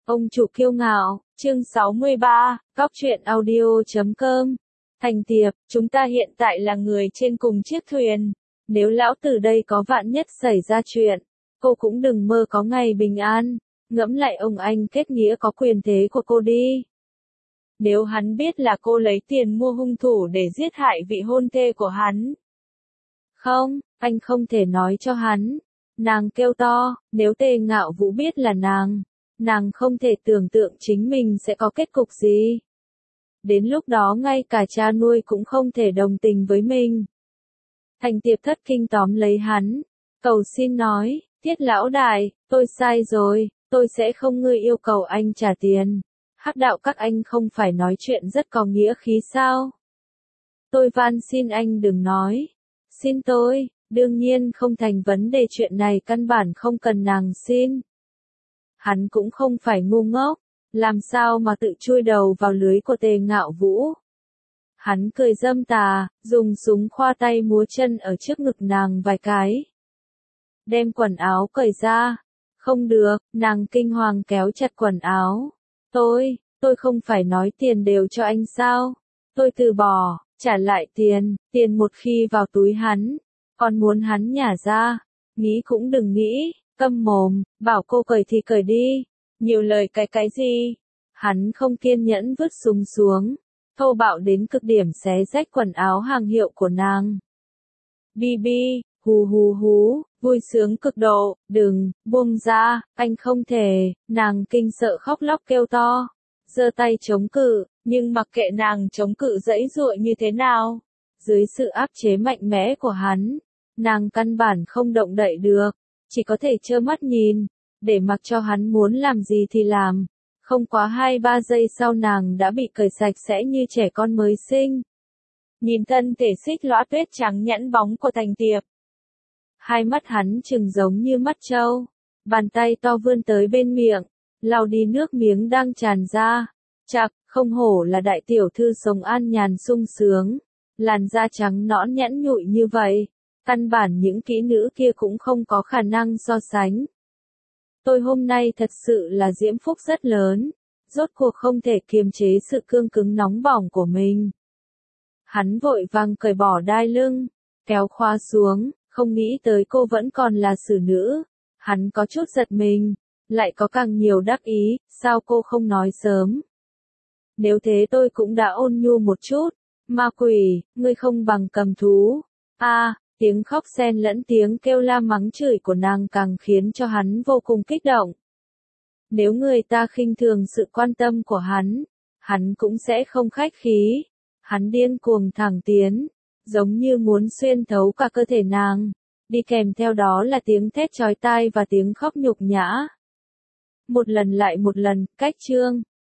Ông chủ kiêu ngạo, chương 63, Cóc truyện audio.com. Thành Tiệp, chúng ta hiện tại là người trên cùng chiếc thuyền. Nếu lão tử đây có vạn nhất xảy ra chuyện, cô cũng đừng mơ có ngày bình an. Ngẫm lại ông anh kết nghĩa có quyền thế của cô đi. Nếu hắn biết là cô lấy tiền mua hung thủ để giết hại vị hôn thê của hắn. Không, anh không thể nói cho hắn. Nàng kêu to, nếu Tề Ngạo Vũ biết là nàng không thể tưởng tượng chính mình sẽ có kết cục gì. Đến lúc đó ngay cả cha nuôi cũng không thể đồng tình với mình. Thành Tiệp thất kinh tóm lấy hắn, cầu xin nói, Tiết lão đại, tôi sai rồi, tôi sẽ không ngươi yêu cầu anh trả tiền. Hắc đạo các anh không phải nói chuyện rất có nghĩa khí sao? Tôi van xin anh đừng nói. Xin tôi, đương nhiên không thành vấn đề, chuyện này căn bản không cần nàng xin. Hắn cũng không phải ngu ngốc, làm sao mà tự chui đầu vào lưới của Tề Ngạo Vũ. Hắn cười dâm tà, dùng súng khoa tay múa chân ở trước ngực nàng vài cái. Đem quần áo cởi ra. Không được, nàng kinh hoàng kéo chặt quần áo. Tôi không phải nói tiền đều cho anh sao? Tôi từ bỏ, trả lại tiền một khi vào túi hắn. Còn muốn hắn nhả ra, nghĩ cũng đừng nghĩ. Câm mồm, bảo cô cởi thì cởi đi. Nhiều lời cái gì? Hắn không kiên nhẫn vứt súng xuống. Thô bạo đến cực điểm xé rách quần áo hàng hiệu của nàng. Bi, hú, vui sướng cực độ, đừng, buông ra, anh không thể, nàng kinh sợ khóc lóc kêu to. Giơ tay chống cự, nhưng mặc kệ nàng chống cự giãy giụa như thế nào. Dưới sự áp chế mạnh mẽ của hắn, nàng căn bản không động đậy được. Chỉ có thể trơ mắt nhìn, để mặc cho hắn muốn làm gì thì làm. Không quá 2-3 giây sau nàng đã bị cởi sạch sẽ như trẻ con mới sinh. Nhìn thân thể xích lõa tuyết trắng nhẵn bóng của Thành Tiệp. Hai mắt hắn trừng giống như mắt trâu. Bàn tay to vươn tới bên miệng, lau đi nước miếng đang tràn ra. Chạc, không hổ là đại tiểu thư sống an nhàn sung sướng. Làn da trắng nõn nhẵn nhụi như vậy. Căn bản những kỹ nữ kia cũng không có khả năng so sánh. Tôi hôm nay thật sự là diễm phúc rất lớn, rốt cuộc không thể kiềm chế sự cương cứng nóng bỏng của mình. Hắn vội vàng cởi bỏ đai lưng, kéo khóa xuống, không nghĩ tới cô vẫn còn là xử nữ. Hắn có chút giật mình, lại có càng nhiều đắc ý, sao cô không nói sớm. Nếu thế tôi cũng đã ôn nhu một chút, ma quỷ, ngươi không bằng cầm thú. Tiếng khóc xen lẫn tiếng kêu la mắng chửi của nàng càng khiến cho hắn vô cùng kích động. Nếu người ta khinh thường sự quan tâm của hắn cũng sẽ không khách khí. Hắn điên cuồng thẳng tiến, giống như muốn xuyên thấu cả cơ thể nàng. Đi kèm theo đó là tiếng thét chói tai và tiếng khóc nhục nhã. Một lần lại một lần, cách chương.